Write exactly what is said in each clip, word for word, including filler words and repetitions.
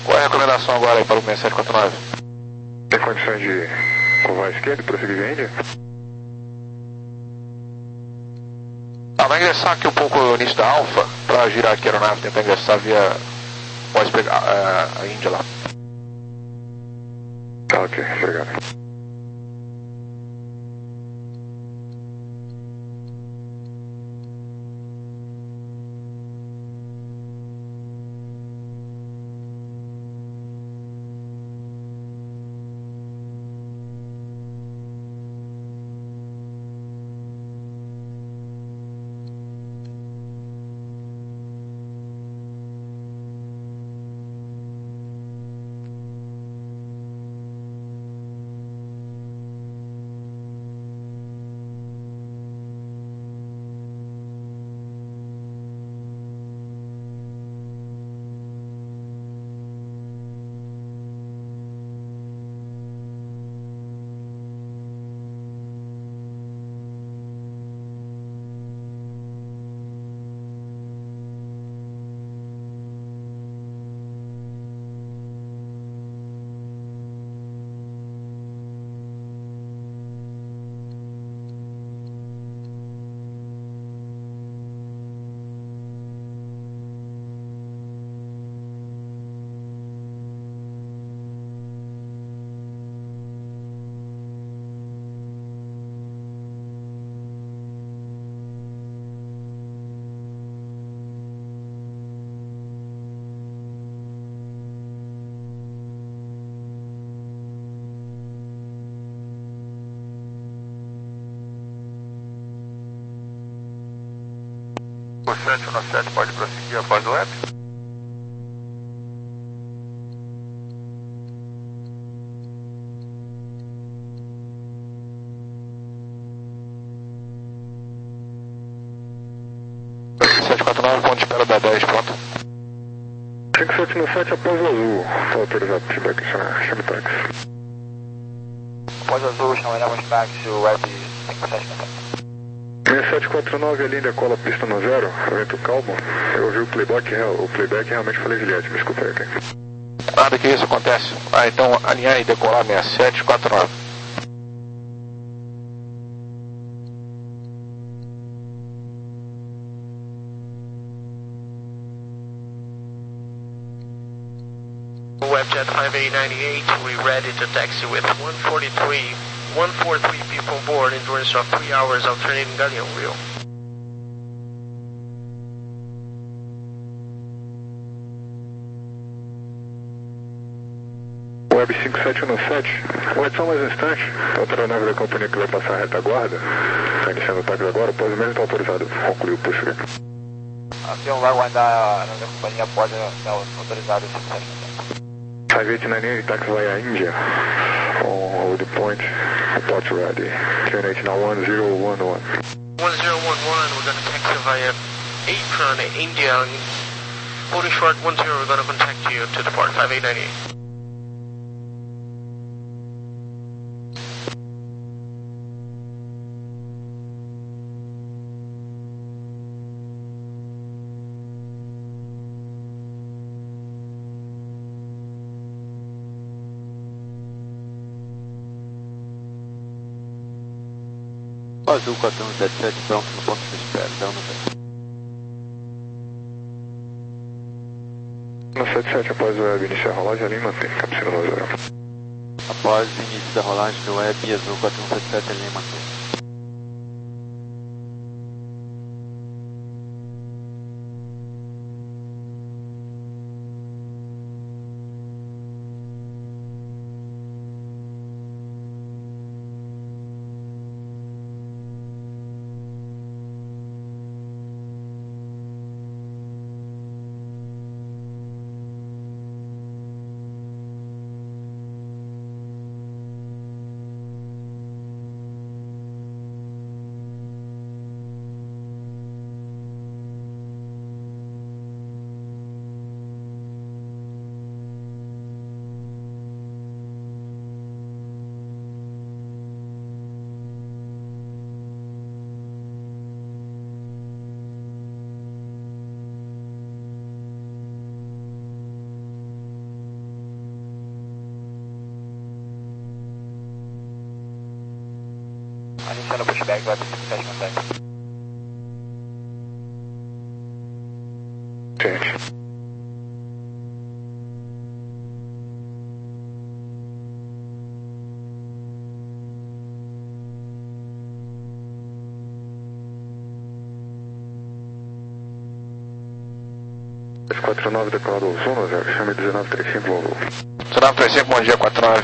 Qual é a recomendação agora aí para o seis sete quatro nove? Tem condições de curvar à esquerda e prosseguir via Índia? Ah, vai ingressar aqui um pouco o início da Alfa, para girar aqui a aeronave, tentar ingressar via... Pode pegar a, a Índia lá. Tá, ok, obrigado. O sete um sete pode prosseguir após o web? sete quatro nove, ponto de espera da dez, pronto. cinco sete nove sete após o azul. Está autorizado para feedback, chame táxi. Após o azul, chamaremos táxi, o web cinco sete nove sete. seis sete quatro nove, a linha cola pista no zero, vento calmo. Eu ouvi o playback, o playback realmente falei Juliette, me desculpa aí, ok? Nada que isso acontece. Ah, então alinhar e decolar seis sete quatro nove. Webjet five eight nine eight, we ready to taxi with one forty-three, one forty-three people aboard, endurance of three hours alternating guardian wheel. Web cinco sete um sete, pode só mais um instante. A outra nave da companhia que vai passar a retaguarda, está iniciando o táxi agora, após o mesmo está autorizado. Concluiu o push. Avião vai aguardar na minha companhia, pode estar autorizado cinco sete nove sete. five eight nine eight, taxi via India, on hold point, approach ready, Q N H now one zero one one. one zero one one, we're going to taxi via Apron, India, holding short one zero, we're going to contact you to depart five eight nine eight. Azul quatro um sete sete, pronto no ponto de espera, dá uma no sete sete, após o web iniciar a rolagem, ali mantém, capsula no zero. Após o início da rolagem do web, Azul quatro um sete sete, ali mantém. iniciando o pushback, vai para cinco sete no sete. Gente. quatro nove decolado Ozono, zero, chame dezenove trinta e cinco, voo. dezenove trinta e cinco, bom dia, quatro nove.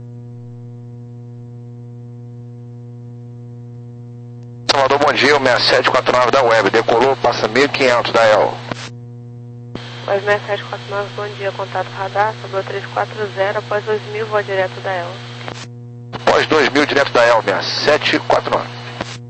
Salvador, bom dia, o sessenta e sete quarenta e nove da Web, decolou, passa mil e quinhentos da E L. Web sessenta e sete quarenta e nove, bom dia, contato radar, sobrou trezentos e quarenta, após dois mil, voo direto da E L. Após dois mil, direto da E L, sessenta e sete quarenta e nove.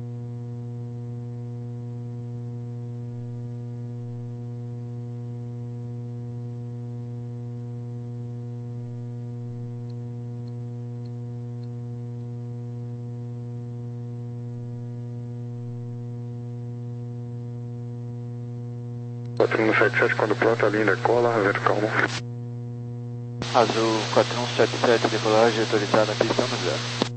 quatro um sete sete, quando pronto, a linha decola, zero calma. Azul quatro um sete sete, decolagem autorizada, pista no zero.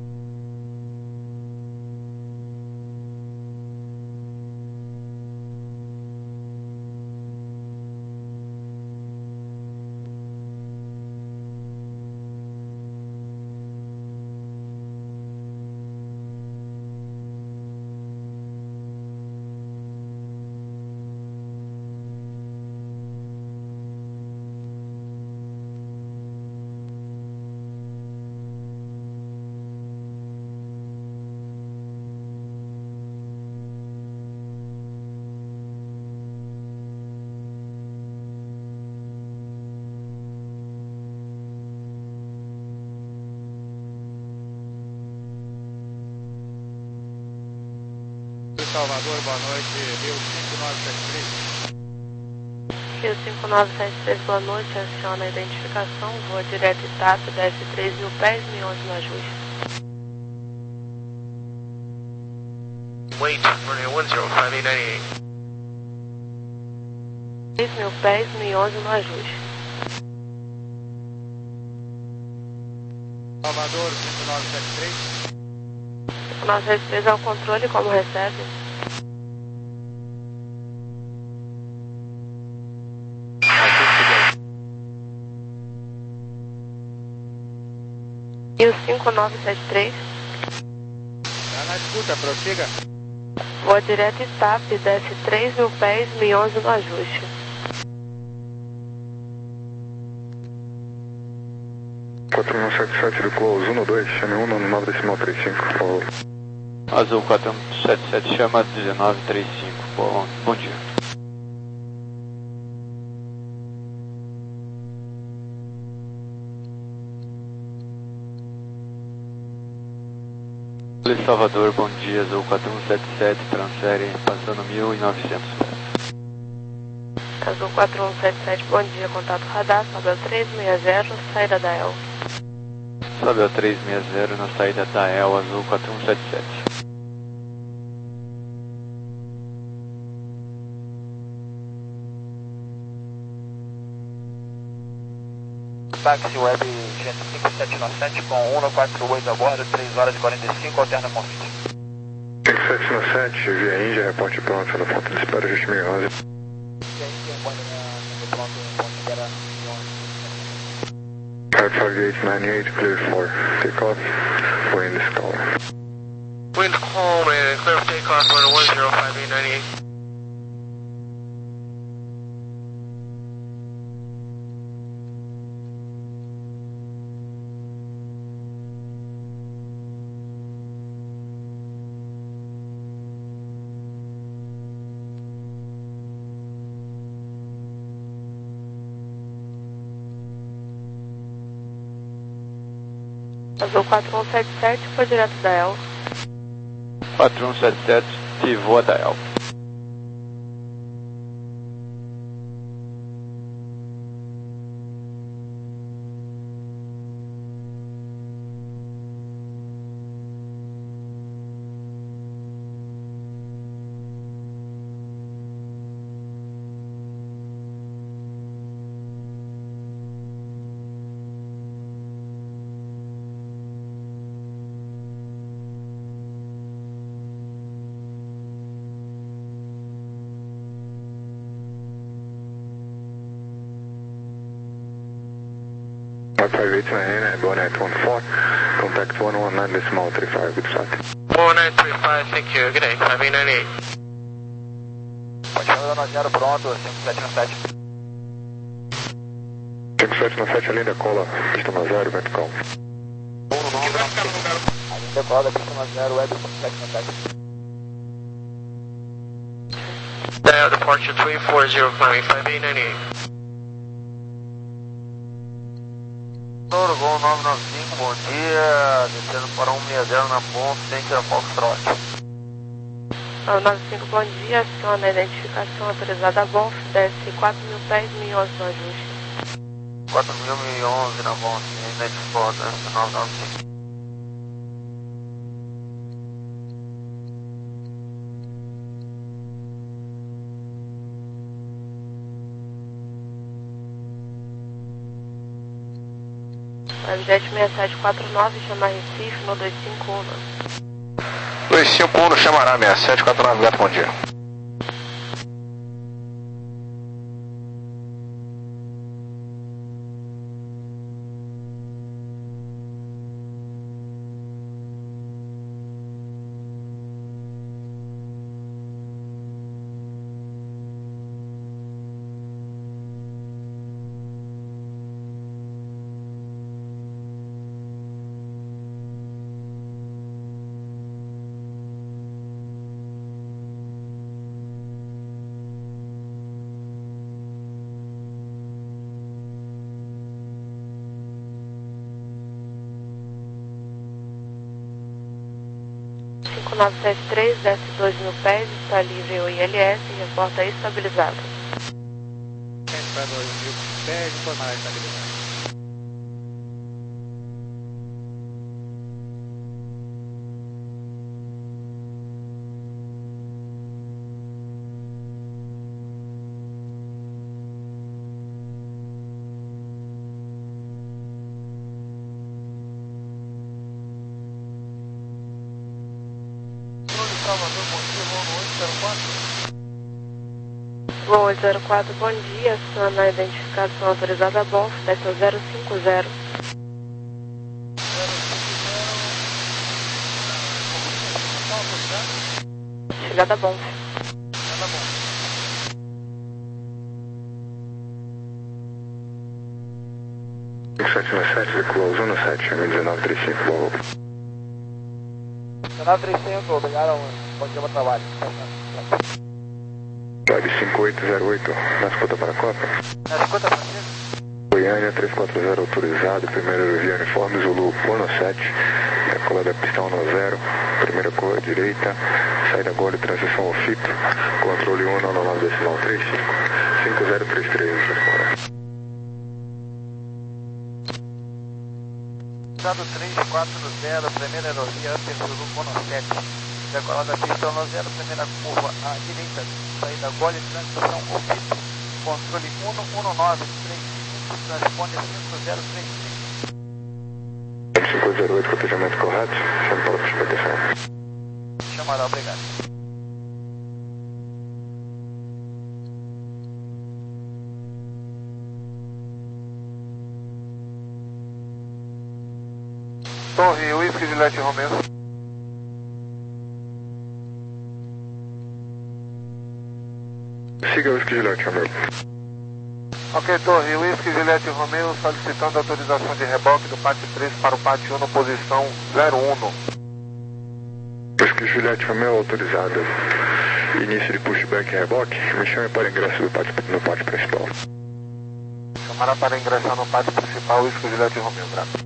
Salvador, boa noite, Rio cinco nove sete três. Rio cinco nove sete três, boa noite, aciona a identificação, voa direto e T A P, desce três mil pés, mil e onze no ajuste. Wait, runway one zero five eight nine eight. três mil pés, mil e onze no ajuste. Salvador, cinco nove sete três. cinco nove sete três é o controle, como recebe? Rio cinco nove sete três. Tá na escuta, prossiga. Voa direto e T A P, desce três mil pés, mil e onze no ajuste. quatro um sete sete, decolou Ozono dois, chame um no nove decimal trinta e cinco, por favor. Azul quatro um sete sete, chama dezenove trinta e cinco, bom, bom dia. Salvador, bom dia, Azul quatro um sete sete, transfere, passando mil e novecentos pés. Azul quatro um sete sete, bom dia, contato radar, sobe ao trezentos e sessenta, saída da E L. Sobe ao trezentos e sessenta na saída da E L, Azul quatro um sete sete. Táxi Web cinco sete nove sete com um no quatro oito a bordo, três horas e quarenta e cinco, alterna convite. cinco sete nove sete, via Índia, reporte pronto, na ponta de espera, ajuste mil e onze. E aí, tem um ponto pronto, um ponto que era mil e onze. Type five eight nine eight, clear for takeoff, wind is calm. Wind calm and clear for takeoff, runway one zero five eight nine eight. Azul quatro um sete sete, foi direto da E L. quatro um sete sete, que voa da E L. five eight nine, one eight one four, contact one one nine decimal three five, good start. one nine three five, thank you, good day, five eight nine eight. Continuando dando zero pronto, cinco sete nove sete. cinco sete nove sete, além da cola, pista no zero, vento calmo. Além da cola, pista no zero, web cinco sete nove sete. Dial departure three four zero five, five eight nine eight. Toro, Gol nove nove cinco, bom dia, descendo para um seis zero na ponta, tem que ir a Foxtrot. nove nove cinco, bom dia, aciona a identificação autorizada a Bonf, desce quatro mil pés, mil e onze no ajuste. quatro mil, mil e onze na Bonf, identificou, desce nove nove cinco. Webjet seis sete quatro nove, chama Recife no dois cinco um. dois cinco um no Chamará, seis sete quatro nove, gato, bom dia. cinco nove sete três, desce dois mil pés, está livre o I L S e reporta estabilizado. Para dois mil pés, informar estabilizado. Voo oito zero quatro, bom dia, aciona a identificação autorizada a Bonf, desce ao zero cinco zero. Chegada a Bonf. cinco sete nove sete, circula zona sete, M dezenove trinta e cinco, boa. dezenove trinta e cinco, obrigado, bom dia, bom trabalho. Web cinco oito zero oito, na escuta para a Copa. Na escuta, Francisco? Goiânia três quatro zero autorizado, primeiro via uniforme Zulu Fono sete, decola da pista um zero, primeira cor direita, saída agora e transição ao fito, controle um no nove decimal três cinco, cinco zero três três, responda. Dado três quatro zero, primeira aerovia, Upper Zulu Fono sete, decola da pista um zero, primeira curva à direita, saída agora e transição ao fito, controle um um nove três cinco, transpone cinco zero três três. cinco zero oito, cotejamento correto, chama para a pista de proteção. Chamará, obrigado. Torre, Whisky Juliette Romeo. Siga o Whisky Juliette, Romeo. Ok, Torre, Whisky Juliette Romeo solicitando autorização de reboque do pátio três para o pátio um, posição zero um. Whisky Juliette Romeo autorizada. Início de pushback e reboque, me chame para ingresso do pátio, no pátio principal. Chamará para ingressar no pátio principal, Whisky Juliette Romeo, grato.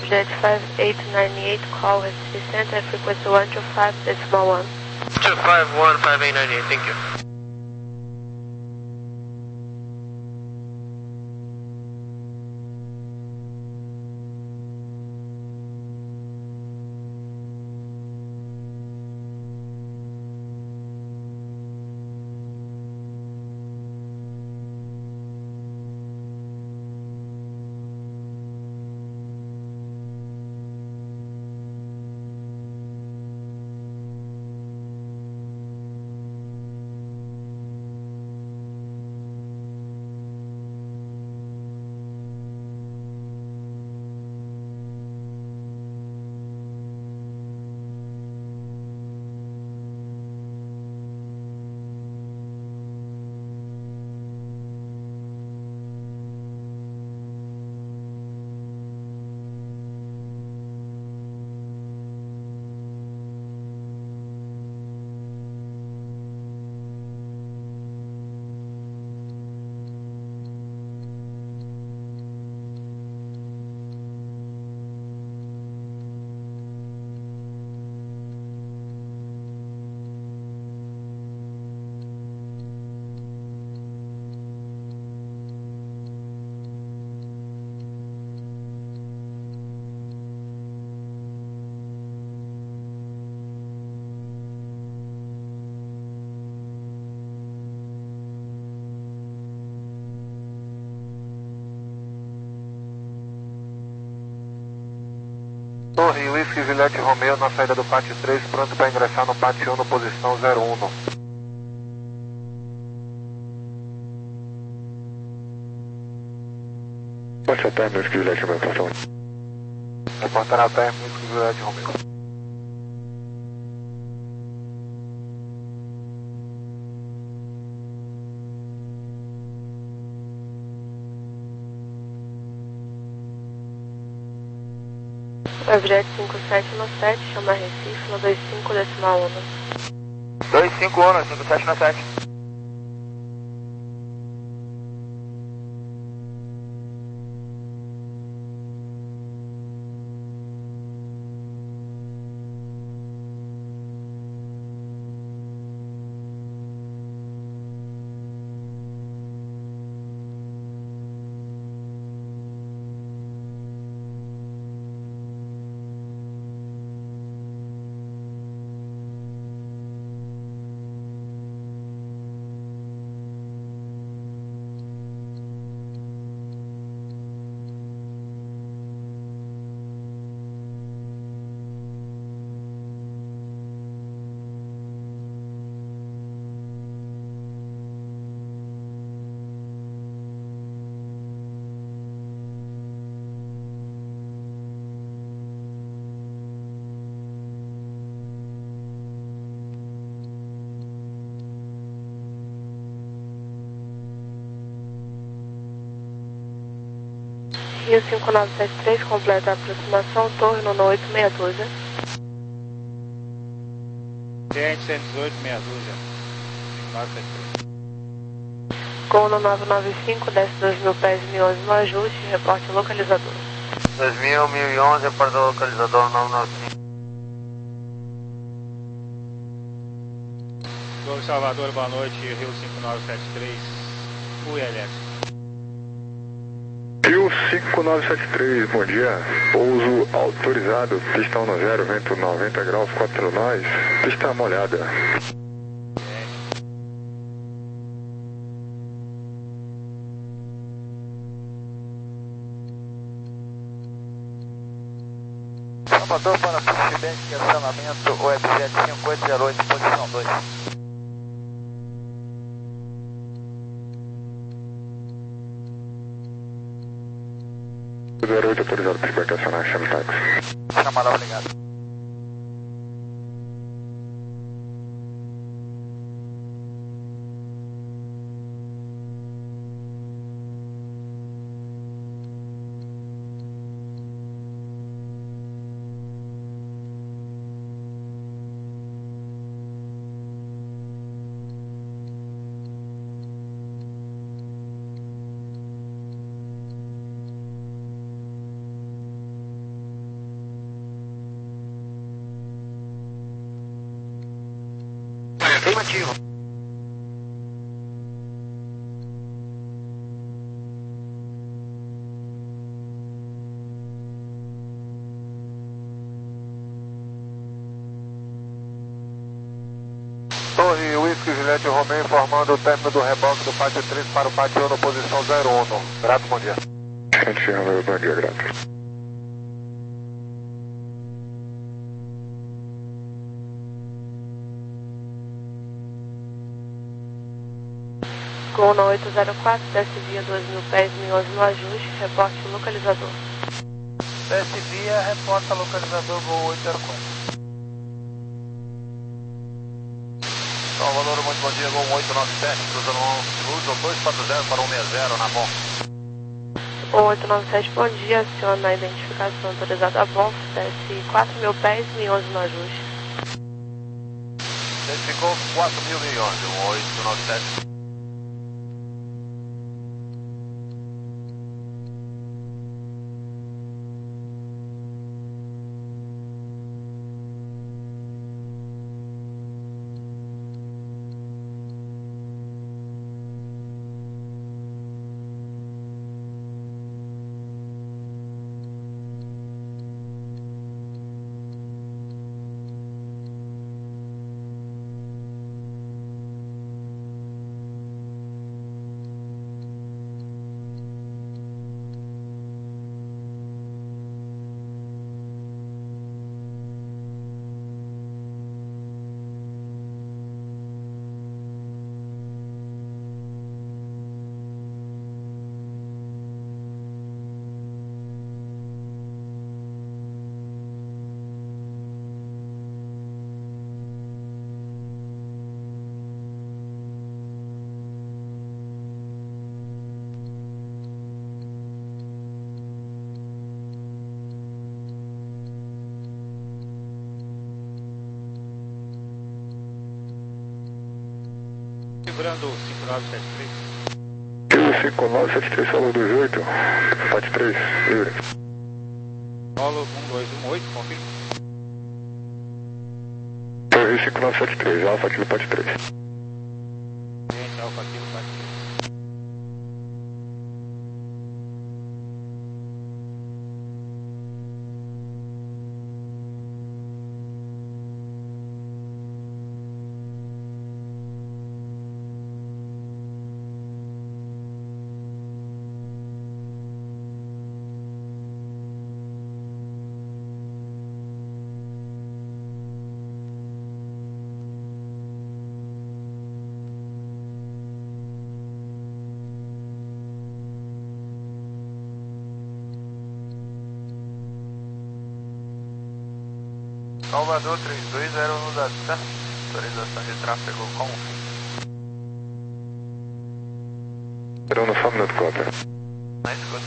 WebJet five eight nine eight, call Recife Center, frequency one two five decimal one. two five one, five eight nine eight, thank you. Torre Whisky Juliette Romeo na saída do pátio três, pronto para ingressar no pátio um no posição zero um. Pode ser Termo Whisky Juliette Romeo, por favor. Reportar a Termo Whisky Juliette Romeo. WebJet cinco sete um sete, chama Recife, no dois cinco decimal um. dois cinco um, cinco sete um sete. Rio cinco nove sete três, completa a aproximação, torre no oito meia dúzia. Cliente cento e dezoito, meia dúzia. cinco nove sete três. Gol no nove nove cinco, desce dois mil pés, mil e onze no ajuste, reporte localizador. dois mil, mil e onze, reporte localizador nove nove cinco. Torre Salvador, boa noite, Rio cinco nove sete três, U L S. Rio cinco nove sete três, bom dia. Pouso autorizado, pista um no zero, vento noventa graus, quatro nós, pista molhada. Salvador para procedimento de acionamento WebJet cinco oito zero oito, posição dois. zero oito autorizado para embarcacionar, chame táxi. Chamada, obrigado. Afirmativo. Torre Whisky Juliette Romeo informando o término do reboque do pátio três para o pátio um, posição zero um. Grato, bom dia. Juliette Romeo, bom dia, grato. Gol na oito zero quatro, desce-via dois mil pés, mil onze no ajuste, reporte localizador. Desce-via, reporta localizador Gol oito zero quatro. Salvador, muito bom dia, Gol oito nove sete, cruzando um, dois quatro zero para um seis zero, na bom. Gol oito nove sete, bom dia, aciona a identificação autorizada a bom, desce quatro mil pés, mil onze no ajuste. Identificou quatro mil e onze, oito nove sete. Lembrando cinco nove sete três. cinco nove sete três, solo dois oito, pátio três, livre. Solo um dois um oito, confirma. Torre cinco nove sete três, Alfa Kilo pátio três. Gente, Alfa Kilo pátio três. Salvador três dois zero um da T A, autorização de tráfego com Zero no Fam Not Copper. na escuta.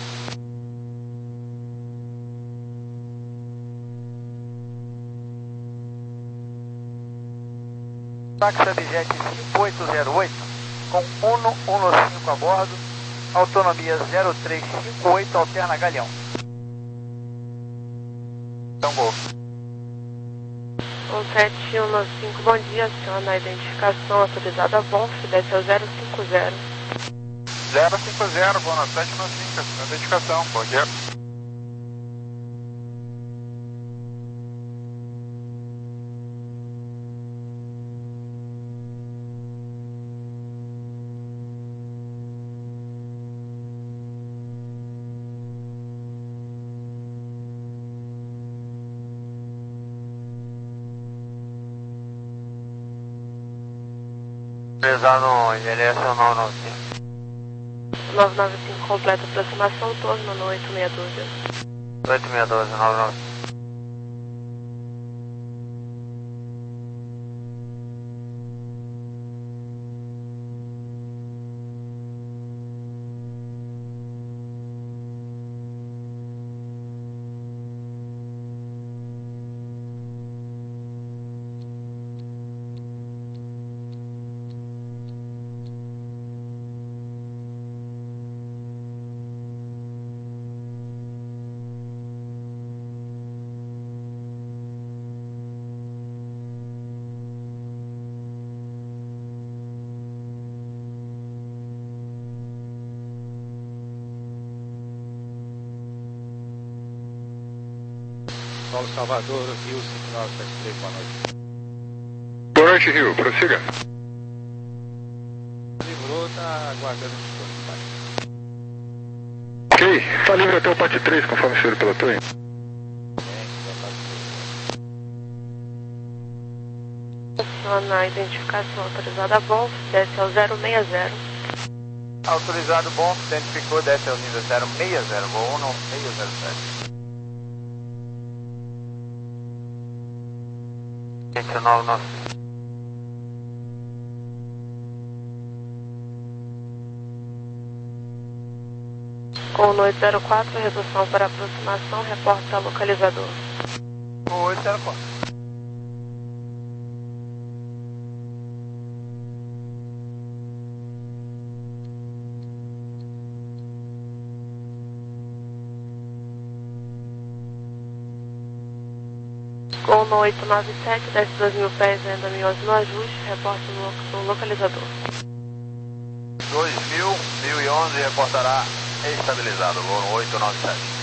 Táxi Abjet cinco oito zero oito com Uno Uno cinco a bordo, autonomia zero três cinco oito, alterna Galeão. Então, Gol. um sete um nove cinco, bom dia, aciona a identificação autorizada a bom, desce ao zero cinco zero. zero cinco zero, boa sete nove cinco, identificação, bom dia. Pesado endereço nove nove cinco. nove nove cinco, completa aproximação, torno no oito seis doze. oito seis doze, nove nove. Solo Salvador, Rio cinco nove sete três, boa noite. Boa noite, Rio. Prossiga. Livrou, tá aguardando o discurso. Ok. Tá livre até o P A T três, conforme o senhor pilotou, hein? Aciona a identificação autorizada Bonf, desce ao zero seis zero. Autorizado Bonf, identificou, desce ao nível zero seis zero, voo um seis zero sete. vinte e nove nove. Com o oito zero quatro, redução para aproximação, reporta localizador. O oito zero quatro. Com o oito nove sete, desce dois mil pés, ainda mil no ajuste, reporta no localizador. dois mil, mil e onze, reportará estabilizado, voo oito nove sete.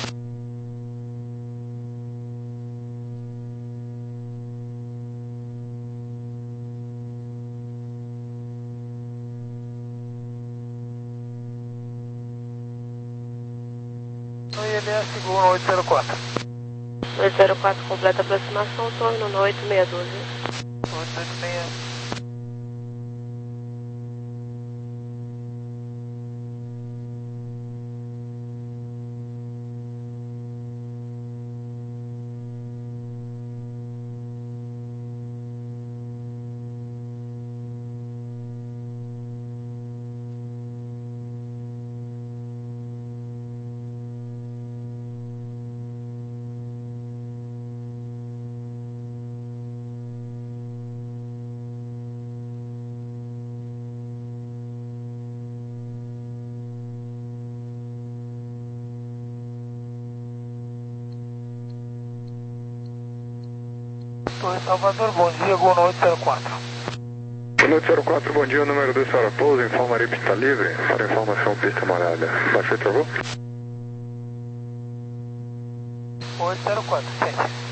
I L S, voo oito zero quatro. oito zero quatro completa aproximação, torno no oito seis um dois. oito oito seis. Oi, Salvador, bom dia, Gol oito zero quatro. oito zero quatro, bom dia, número dois para pouso, informaria pista livre, para informação pista molhada. Baixou e travou? oito zero quatro, sente.